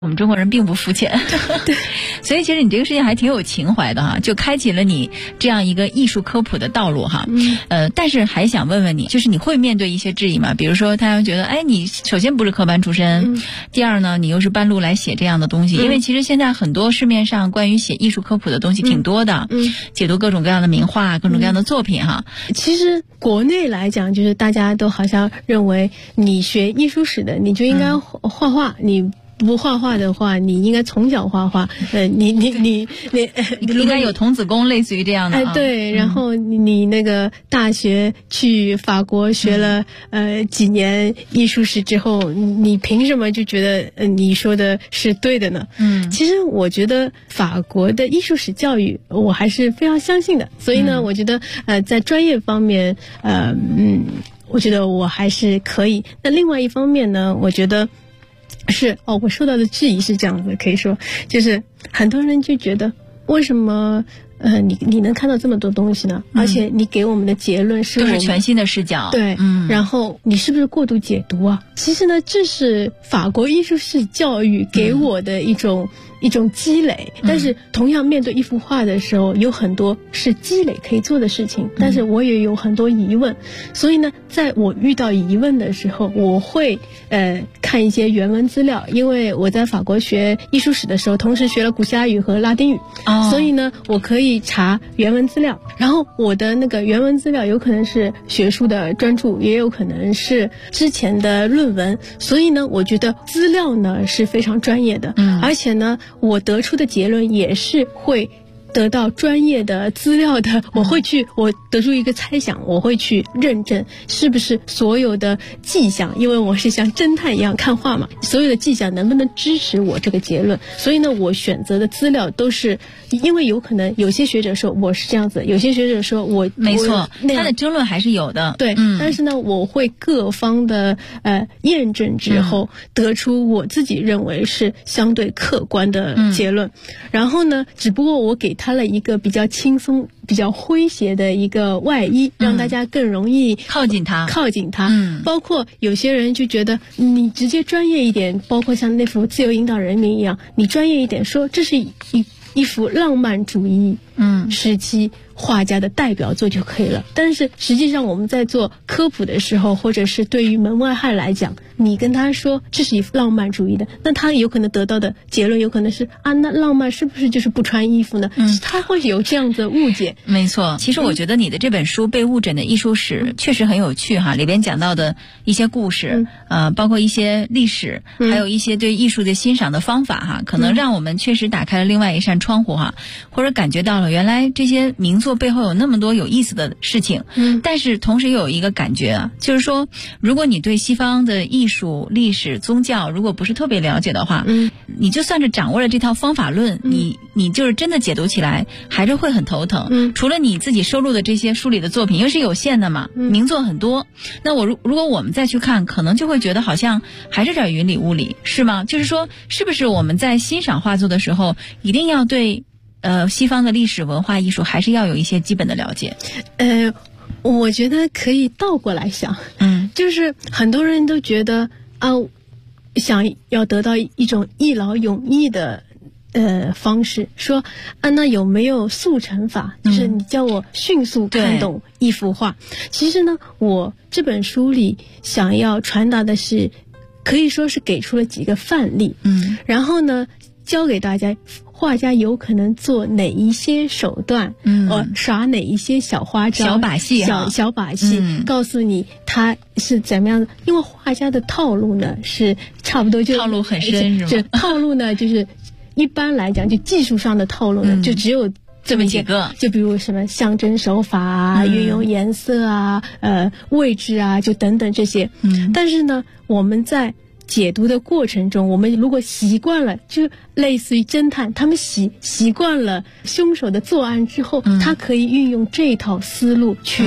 我们中国人并不肤浅，对，所以其实你这个事情还挺有情怀的哈，就开启了你这样一个艺术科普的道路哈。但是还想问问你，就是你会面对一些质疑吗？比如说，他觉得，哎，你首先不是科班出身，第二呢，你又是半路来写这样的东西，因为其实现在很多市面上关于写艺术科普的东西挺多的，解读各种各样的名画、各种各样的作品哈。 其实国内来讲，就是大家都好像认为你学艺术史的，你就应该画画，你不画画的话，你应该从小画画。你应该有童子功，类似于这样的。 对，然后你那个大学去法国学了几年艺术史之后，你凭什么就觉得你说的是对的呢？其实我觉得法国的艺术史教育我还是非常相信的，所以呢，我觉得在专业方面，我觉得我还是可以。那另外一方面呢，我觉得我受到的质疑是这样子，可以说就是很多人就觉得为什么你能看到这么多东西呢？而且你给我们的结论是都是全新的视角， 对，然后你是不是过度解读啊？其实呢，这是法国艺术史教育给我的一种积累，但是同样面对一幅画的时候，有很多是积累可以做的事情，但是我也有很多疑问，所以呢，在我遇到疑问的时候，我会看一些原文资料，因为我在法国学艺术史的时候，同时学了古希腊语和拉丁语，所以呢，我可以查原文资料，然后我的那个原文资料有可能是学术的专著，也有可能是之前的论文，所以呢，我觉得资料呢是非常专业的，而且呢，我得出的结论也是会得到专业的资料的，我得出一个猜想，我会去认证是不是所有的迹象，因为我是像侦探一样看画嘛，所有的迹象能不能支持我这个结论，所以呢，我选择的资料都是，因为有可能有些学者说我是这样子，有些学者说我没错，他的争论还是有的， 对，但是呢，我会各方的验证之后，得出我自己认为是相对客观的结论，然后呢，只不过我给他了一个比较轻松、比较诙谐的一个外衣，让大家更容易靠近他。包括有些人就觉得你直接专业一点，包括像那幅《自由引导人民》一样，你专业一点说这是一幅浪漫主义时期画家的代表作就可以了。但是实际上我们在做科普的时候，或者是对于门外汉来讲，你跟他说这是一幅浪漫主义的，那他有可能得到的结论有可能是那浪漫是不是就是不穿衣服呢？他会有这样的误解。 没错，其实我觉得你的这本书《被误诊的艺术史》确实很有趣哈，里边讲到的一些故事，包括一些历史，还有一些对艺术的欣赏的方法哈，可能让我们确实打开了另外一扇窗户哈，或者感觉到了原来这些名作背后有那么多有意思的事情。但是同时有一个感觉啊，就是说，如果你对西方的艺术、历史、宗教如果不是特别了解的话，你就算是掌握了这套方法论，你就是真的解读起来还是会很头疼。除了你自己收录的这些书里的作品，因为是有限的嘛，名作很多，那如果我们再去看，可能就会觉得好像还是有点云里雾里，是吗？就是说，是不是我们在欣赏画作的时候，一定要对西方的历史文化艺术还是要有一些基本的了解？ 我觉得可以倒过来想，就是很多人都觉得想要得到一种一劳永逸的方式，说那有没有速成法，就是你叫我迅速看懂一幅画。其实呢，我这本书里想要传达的是，可以说是给出了几个范例，然后呢，教给大家画家有可能做哪一些手段，耍哪一些小花招、 小把戏， 告诉你他是怎么样的。因为画家的套路呢是差不多，就套路很深，是吗？ 这套路呢就是一般来讲，就技术上的套路呢，就只有这么几个， 就比如什么象征手法啊，运用颜色啊，位置啊，就等等这些。但是呢，我们在解读的过程中，我们如果习惯了，就类似于侦探，他们习惯了凶手的作案之后，他可以运用这套思路去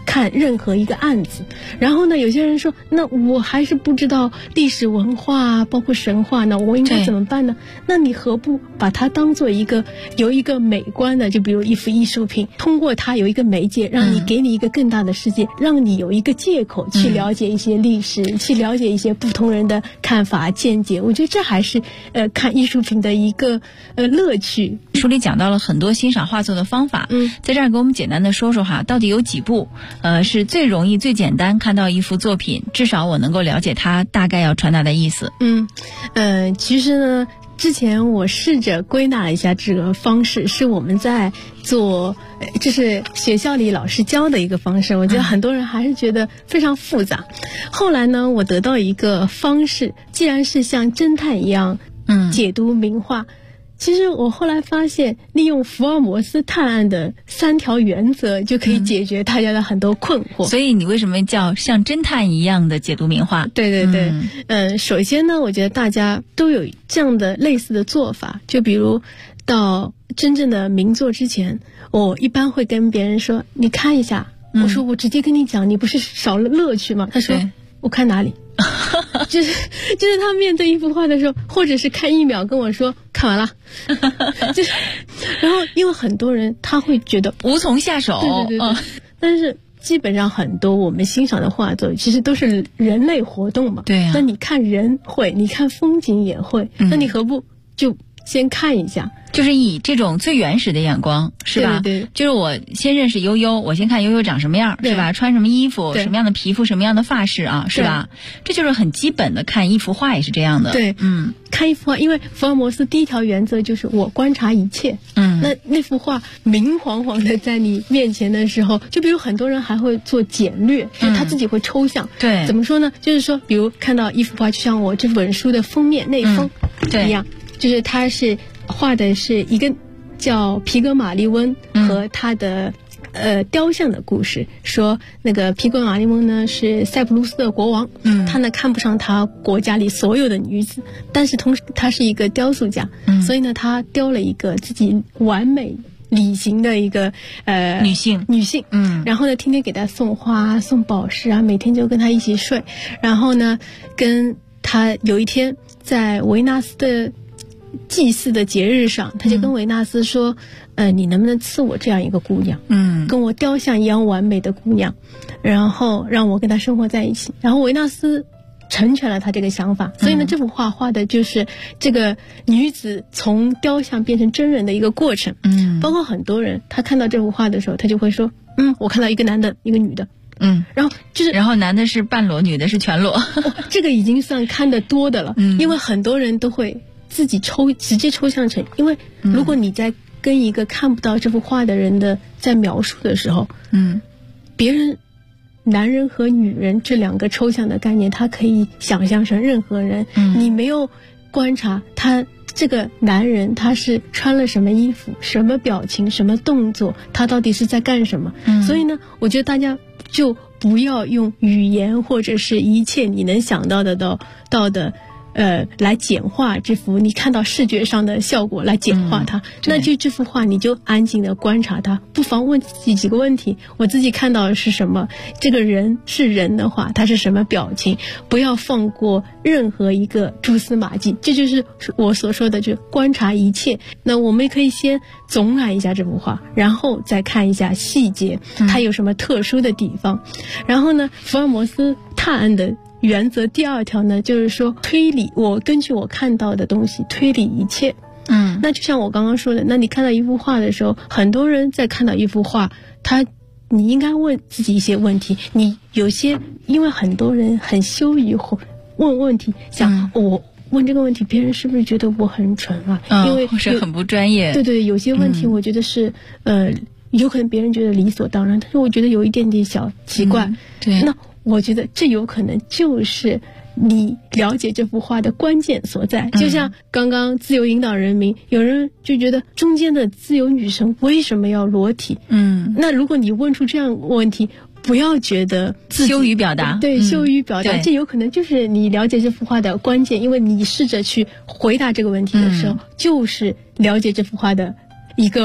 看任何一个案子。然后呢，有些人说，那我还是不知道历史文化包括神话呢，我应该怎么办呢？那你何不把它当做有一个美观的，就比如一幅艺术品，通过它有一个媒介，让你给你一个更大的世界，让你有一个借口去了解一些历史，去了解一些不同人的看法见解。我觉得这还是看艺术品的一个乐趣。 书里讲到了很多欣赏画作的方法，在这儿给我们简单的说说哈，到底有几步是最容易最简单看到一幅作品，至少我能够了解它大概要传达的意思。 其实呢，之前我试着归纳了一下这个方式，是我们在做，这是学校里老师教的一个方式，我觉得很多人还是觉得非常复杂。后来呢，我得到一个方式，既然是像侦探一样解读名画，其实我后来发现，利用福尔摩斯探案的3条原则就可以解决大家的很多困惑。 所以你为什么叫像侦探一样的解读名画？ 对，首先呢，我觉得大家都有这样的类似的做法，就比如到真正的名作之前，我一般会跟别人说，你看一下。我说我直接跟你讲，你不是少了乐趣吗？他说我看哪里？就是他面对一幅画的时候，或者是看1秒跟我说看完了，然后因为很多人他会觉得无从下手， 对，但是基本上很多我们欣赏的画作其实都是人类活动嘛， 对啊， 那你看人会，你看风景也会，那你何不就先看一下， 就是以这种最原始的眼光，是吧？ 对， 就是我先认识悠悠，我先看悠悠长什么样，是吧？穿什么衣服，什么样的皮肤，什么样的发饰啊，是吧？这就是很基本的，看一幅画也是这样的。 对，看一幅画，因为福尔摩斯第1条原则就是我观察一切。那幅画明晃晃的在你面前的时候，就比如很多人还会做简略，就是他自己会抽象。 对， 怎么说呢？就是说，比如看到一幅画，就像我这本书的封面内封一样。就是他是画的是一个叫皮格马利翁和他的雕像的故事，说那个皮格马利翁呢是塞浦路斯的国王，他呢看不上他国家里所有的女子，但是同时他是一个雕塑家，所以呢他雕了一个自己完美理型的一个女性，然后呢天天给他送花送宝石啊，每天就跟他一起睡，然后呢跟他有一天在维纳斯的祭祀的节日上，他就跟维纳斯说，你能不能赐我这样一个姑娘，跟我雕像一样完美的姑娘，然后让我跟她生活在一起。然后维纳斯成全了他这个想法，所以呢，这幅画画的就是这个女子从雕像变成真人的一个过程。包括很多人他看到这幅画的时候，他就会说，我看到一个男的，一个女的。然后男的是半裸，女的是全裸。 这个已经算看得多的了，因为很多人都会自己直接抽象成，因为如果你在跟一个看不到这幅画的人的在描述的时候，别人男人和女人这2个抽象的概念，他可以想象成任何人，你没有观察他这个男人他是穿了什么衣服，什么表情，什么动作，他到底是在干什么。所以呢，我觉得大家就不要用语言或者是一切你能想到的来简化这幅你看到视觉上的效果来简化它，那就这幅画你就安静的观察它，不妨问自己几个问题，我自己看到的是什么，这个人是人的话他是什么表情，不要放过任何一个蛛丝马迹，这就是我所说的就观察一切。那我们可以先总览一下这幅画，然后再看一下细节它有什么特殊的地方。然后呢，福尔摩斯探案的原则第2条呢，就是说推理，我根据我看到的东西推理一切。那就像我刚刚说的，那你看到一幅画的时候，很多人在看到一幅画，你应该问自己一些问题。你有些因为很多人很羞于问问题，想我问这个问题，别人是不是觉得我很蠢啊？因为是很不专业。 对，有些问题我觉得是有可能别人觉得理所当然，但是我觉得有一点点小奇怪。 对， 那我觉得这有可能就是你了解这幅画的关键所在。就像刚刚自由引导人民，有人就觉得中间的自由女神为什么要裸体？那如果你问出这样问题，不要觉得羞于表达， 对，羞于表达，这有可能就是你了解这幅画的关键，因为你试着去回答这个问题的时候，就是了解这幅画的一个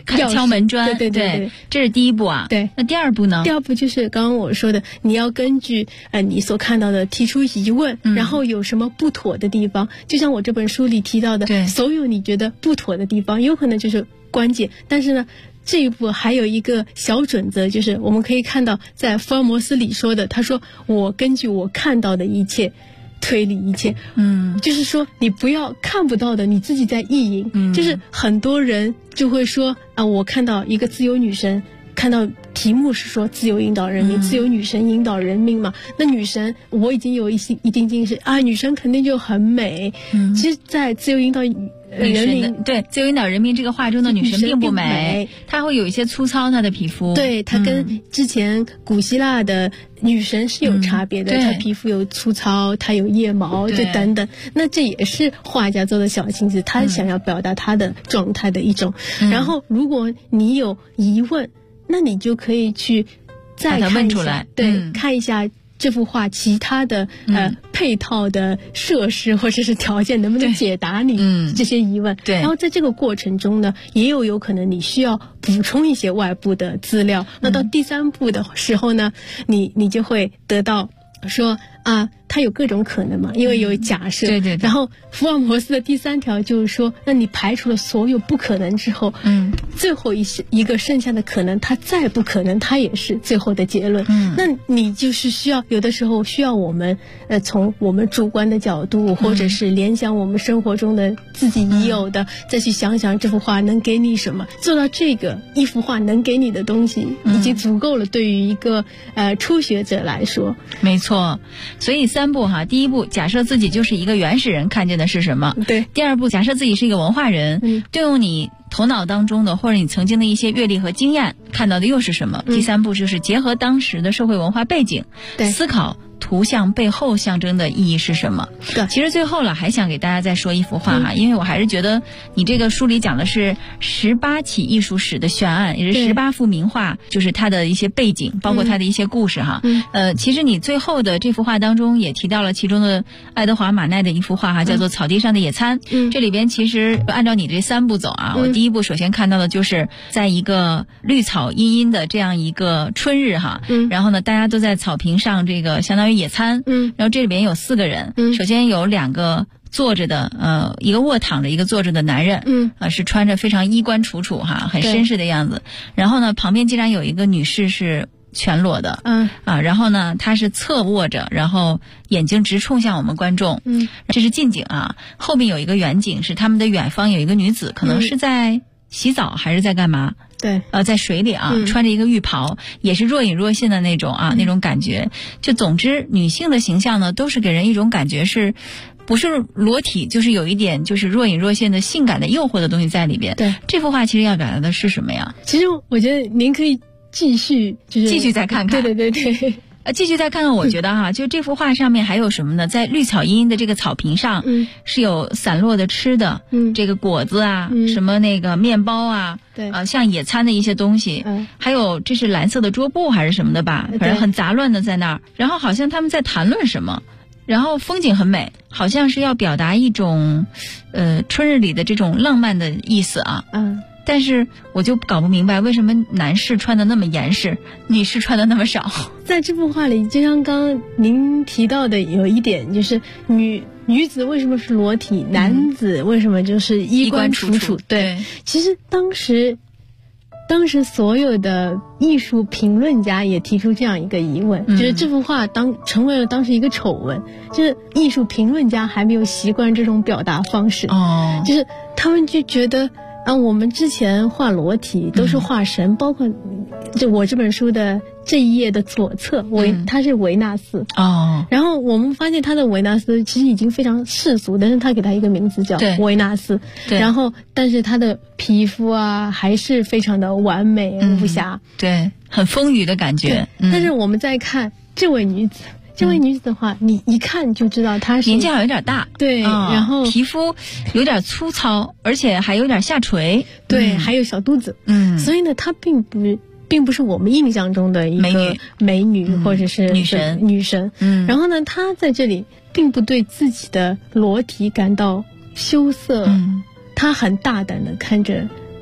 敲门砖， 对， 这是第一步啊。 对， 那第二步呢？ 第二步就是刚刚我说的，你要根据你所看到的提出疑问，然后有什么不妥的地方，就像我这本书里提到的，所有你觉得不妥的地方，有可能就是关键。但是呢，这一步还有一个小准则，就是我们可以看到，在福尔摩斯里说的，他说我根据我看到的一切推理一切，就是说你不要看不到的你自己在意淫，就是很多人就会说啊，我看到一个自由女神，看到题目是说自由引导人民，自由女神引导人民嘛，那女神我已经有一定近视啊，女神肯定就很美，其实在自由引导人民， 对，自由引导人民这个画中的女神并不美，她会有一些粗糙，她的皮肤， 对，她跟之前古希腊的女神是有差别的，她皮肤有粗糙，她有腋毛，就等等，那这也是画家做的小心思，他想要表达他的状态的一种。然后如果你有疑问，那你就可以去再看一下，对，看一下这幅画其他的配套的设施或者是条件能不能解答你这些疑问。 对， 然后在这个过程中呢，也有可能你需要补充一些外部的资料。那到第三步的时候呢，你就会得到说啊，它有各种可能嘛，因为有假设。 对。 然后福尔摩斯的第3条就是说，那你排除了所有不可能之后，最后一个剩下的可能，它再不可能，它也是最后的结论。那你就是需要有的时候需要我们从我们主观的角度，或者是联想我们生活中的自己已有的，再去想想这幅画能给你什么。做到这个，一幅画能给你的东西已经足够了，对于一个初学者来说。 没错。所以3步哈，第一步假设自己就是一个原始人，看见的是什么？ 对。 第二步假设自己是一个文化人，对用你头脑当中的或者你曾经的一些阅历和经验看到的又是什么？第3步就是结合当时的社会文化背景，思考图像背后象征的意义是什么？ 对， 其实最后了还想给大家再说一幅画哈，因为我还是觉得你这个书里讲的是18起艺术史的悬案，也是18幅名画，就是它的一些背景，包括它的一些故事哈。其实你最后的这幅画当中也提到了其中的爱德华马奈的一幅画哈，叫做《草地上的野餐》。这里边其实按照你这3步走啊，我第一步首先看到的就是在一个绿草茵茵的这样一个春日哈，然后呢大家都在草坪上这个相当于野餐，然后这里边有4个人，首先有2个坐着的，一个卧躺着，一个坐着的男人，是穿着非常衣冠楚楚哈，很绅士的样子。然后呢，旁边竟然有一个女士是全裸的，然后呢，她是侧卧着，然后眼睛直冲向我们观众，这是近景啊。后面有一个远景，是他们的远方有一个女子，可能是在洗澡还是在干嘛？ 对， 在水里啊，穿着一个浴袍，也是若隐若现的那种啊，那种感觉。就总之，女性的形象呢，都是给人一种感觉是，不是裸体，就是有一点就是若隐若现的性感的诱惑的东西在里边。 对， 这幅画其实要表达的是什么呀？ 其实我觉得您可以继续再看看。 对。 继续再看看，我觉得哈，就这幅画上面还有什么呢？在绿草茵茵的这个草坪上，是有散落的吃的，这个果子啊，什么那个面包啊， 对， 像野餐的一些东西，还有这是蓝色的桌布还是什么的吧，反正很杂乱的在那儿。然后好像他们在谈论什么，然后风景很美，好像是要表达一种，春日里的这种浪漫的意思啊。但是我就搞不明白为什么男士穿的那么严实，女士穿的那么少。 在这幅画里，就像刚刚您提到的有一点，就是女子为什么是裸体，男子为什么就是衣冠楚楚？对，其实当时所有的艺术评论家也提出这样一个疑问，就是这幅画成为了当时一个丑闻，就是艺术评论家还没有习惯这种表达方式，就是他们就觉得我们之前画裸体都是画神，包括就我这本书的这一页的左侧，他是维纳斯然后我们发现他的维纳斯其实已经非常世俗，但是他给他一个名字叫维纳斯，然后但是他的皮肤啊还是非常的完美无瑕， 对，很丰腴的感觉。 但是我们再看这位女子。这位女子的话，你一看就知道她是年纪好像有点大， 对，然后皮肤有点粗糙，而且还有点下垂， 对，还有小肚子，所以呢，她并不是我们印象中的一个美女或者是女神，然后呢，她在这里并不对自己的裸体感到羞涩，她很大胆的看着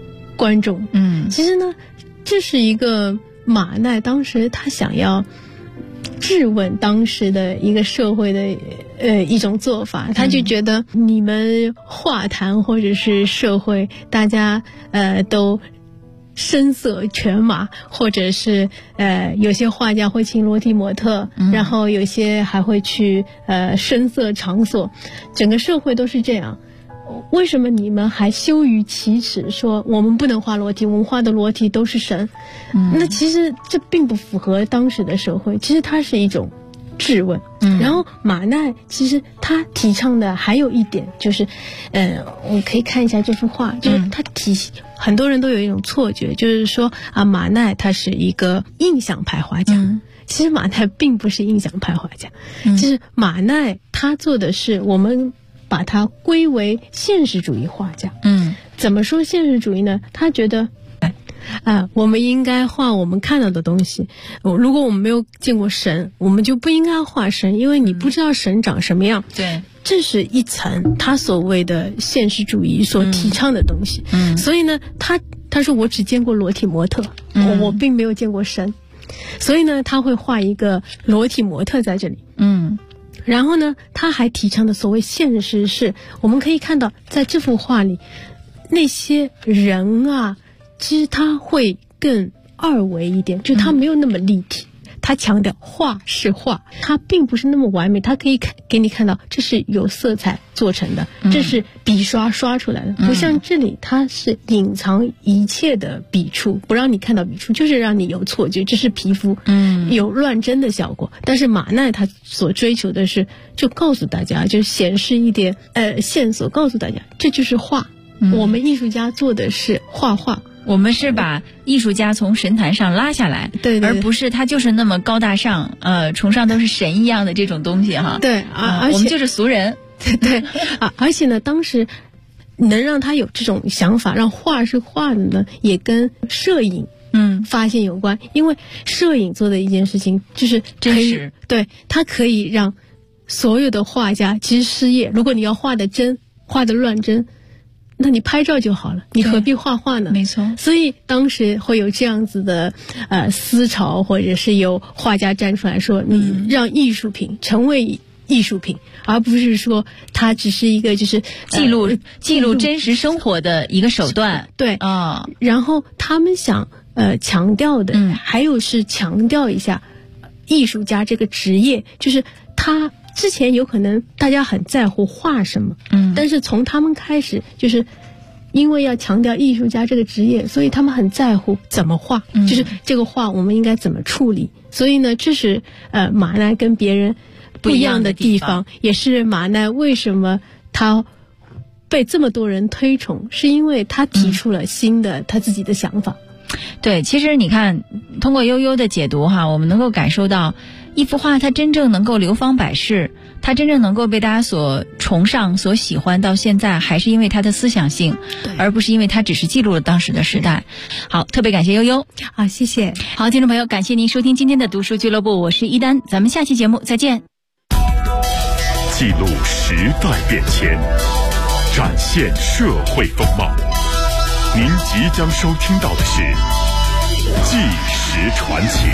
观众。其实呢，这是一个马奈当时他想要质问当时的一个社会的一种做法，他就觉得你们画坛或者是社会，大家都声色犬马，或者是有些画家会请裸体模特，然后有些还会去声色场所，整个社会都是这样。为什么你们还羞于启齿，说我们不能画裸体，我们画的裸体都是神？那其实这并不符合当时的社会，其实它是一种质问。然后马奈其实他提倡的还有一点就是，我可以看一下这幅画，就是他很多人都有一种错觉，就是说啊，马奈他是一个印象派画家。其实马奈并不是印象派画家，其实马奈他做的是我们把它归为现实主义画家。怎么说现实主义呢？他觉得我们应该画我们看到的东西。如果我们没有见过神，我们就不应该画神，因为你不知道神长什么样。 对， 这是一层他所谓的现实主义所提倡的东西。所以呢，他说我只见过裸体模特，我并没有见过神。所以呢，他会画一个裸体模特在这里。然后呢，他还提倡的所谓现实是，我们可以看到在这幅画里，那些人啊，其实他会更二维一点，就他没有那么立体。他强调画是画，它并不是那么完美，它可以给你看到这是有色彩做成的，这是笔刷刷出来的，不像这里它是隐藏一切的笔触，不让你看到笔触，就是让你有错觉这是皮肤，有乱真的效果。但是马奈他所追求的是，就告诉大家，就显示一点线索，告诉大家这就是画。我们艺术家做的是画画。 我们是把艺术家从神坛上拉下来， 对， 而不是他就是那么高大上，崇尚都是神一样的这种东西哈。 对，而且我们就是俗人。 对而且呢，当时能让他有这种想法，让画是画的呢，也跟摄影发现有关。因为摄影做的一件事情就是真实， 对，它可以让所有的画家其实失业。如果你要画的真，画的乱真，那你拍照就好了，你何必画画呢？ 没错。 所以当时会有这样子的思潮，或者是有画家站出来说，你让艺术品成为艺术品，而不是说它只是一个就是记录真实生活的一个手段。 对啊，然后他们想强调的还有是强调一下艺术家这个职业，就是他之前有可能大家很在乎画什么，但是从他们开始，就是因为要强调艺术家这个职业，所以他们很在乎怎么画，就是这个画我们应该怎么处理。所以呢，这是马奈跟别人不一样的地方，也是马奈为什么他被这么多人推崇，是因为他提出了新的他自己的想法。 对，其实你看，通过悠悠的解读哈，我们能够感受到一幅画它真正能够流芳百世，它真正能够被大家所崇尚、所喜欢到现在，还是因为它的思想性，而不是因为它只是记录了当时的时代。好，特别感谢悠悠啊，谢谢。 好，听众朋友，感谢您收听今天的读书俱乐部，我是一丹，咱们下期节目再见。 记录时代变迁，展现社会风貌。您即将收听到的是《纪实传奇》。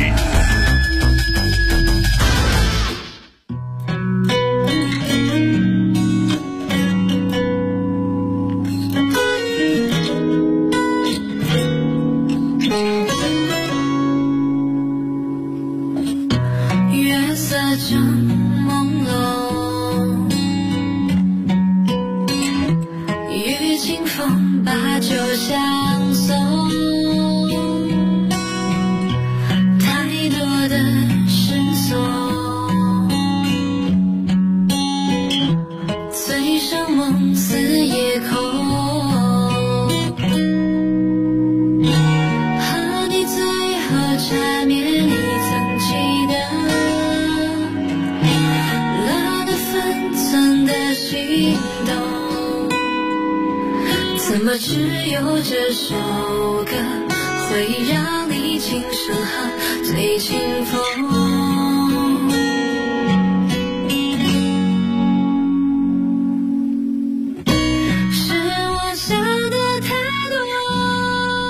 月色正朦胧，与清风把酒相送，太多的失踪，醉生梦死夜空，和你最后缠绵你曾记得了的分寸的心动，怎么只有这首歌会让你轻声和最清风？是我想的太多，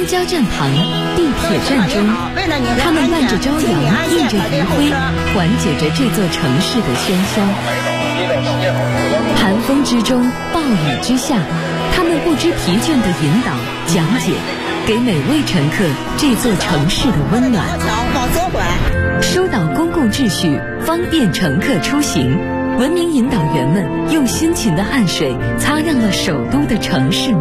交站旁、地铁站中，他们伴着朝阳，映着余晖，缓解着这座城市的喧嚣。寒风之中，暴雨之下，他们不知疲倦地引导、讲解，给每位乘客这座城市的温暖。疏导公共秩序，方便乘客出行。文明引导员们用辛勤的汗水擦亮了首都的城市